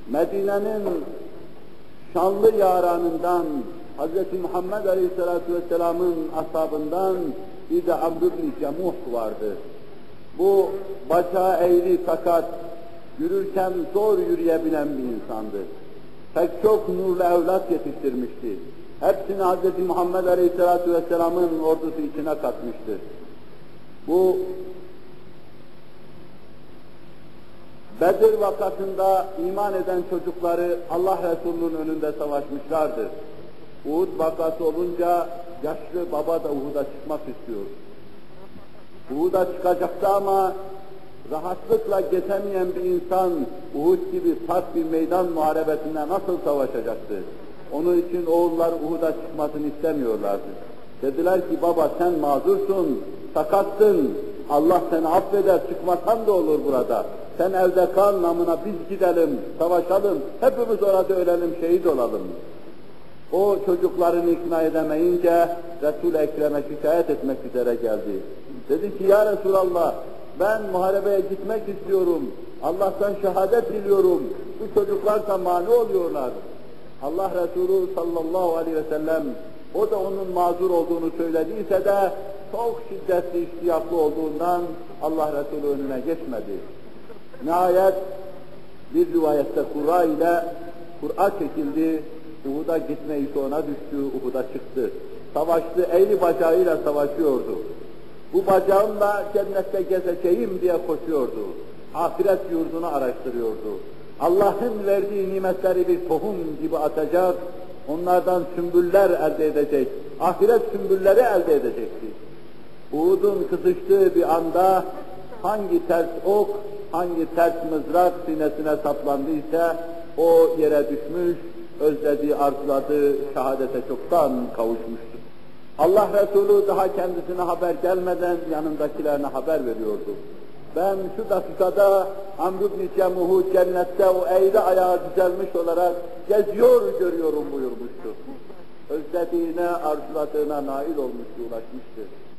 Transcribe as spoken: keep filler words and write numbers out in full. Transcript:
Medine'nin şanlı yaranından, Hz. Muhammed Aleyhisselatü Vesselam'ın ashabından bir de Amr ibn Cemuh vardı. Bu bacağı eğri fakat yürürken zor yürüyebilen bir insandı. Pek çok nurlu evlat yetiştirmişti. Hepsini Hz. Muhammed Aleyhisselatü Vesselam'ın ordusu içine katmıştı. Bu Bedir vakasında iman eden çocukları Allah Resulü'nün önünde savaşmışlardı. Uhud vakası olunca yaşlı baba da Uhud'a çıkmak istiyor. Uhud'a çıkacaktı ama rahatlıkla geçemeyen bir insan Uhud gibi sert bir meydan muharebesinde nasıl savaşacaktı? Onun için oğullar Uhud'a çıkmasını istemiyorlardı. Dediler ki baba sen mazursun, sakatsın, Allah seni affeder, çıkmasan da olur burada. Sen evde kal, namına biz gidelim, savaşalım, hepimiz orada ölelim, şehit olalım. O çocuklarını ikna edemeyince Resul-i Ekrem'e şikayet etmek üzere geldi. Dedi ki ya Resulallah ben muharebeye gitmek istiyorum, Allah'tan şehadet diliyorum, bu çocuklar da mani oluyorlar. Allah Resulü sallallahu aleyhi ve sellem o da onun mazur olduğunu söylediyse de çok şiddetli iştiyaklı olduğundan Allah Resulü önüne geçmedi. Nihayet bir rivayette Kur'a ile Kur'a çekildi, Uhud'a gitme işi ona düştü, Uhud'a çıktı. Savaştı, eğri bacağıyla savaşıyordu. Bu bacağımla cennette gezeceğim diye koşuyordu. Ahiret yurdunu araştırıyordu. Allah'ın verdiği nimetleri bir tohum gibi atacak, onlardan sümbüller elde edecek, ahiret sümbülleri elde edecekti. Uhud'un kızıştığı bir anda hangi ters ok, hangi ters mızrak sinesine saplandıysa o yere düşmüş, özlediği, arzuladığı şehadete çoktan kavuşmuştu. Allah Resulü daha kendisine haber gelmeden yanındakilerine haber veriyordu. Ben şu dakikada Amr ibn Cemuh'u cennette o eğri ayağı düzelmiş olarak geziyor görüyorum buyurmuştu. Özlediğine, arzuladığına nail olmuştu, ulaşmıştı.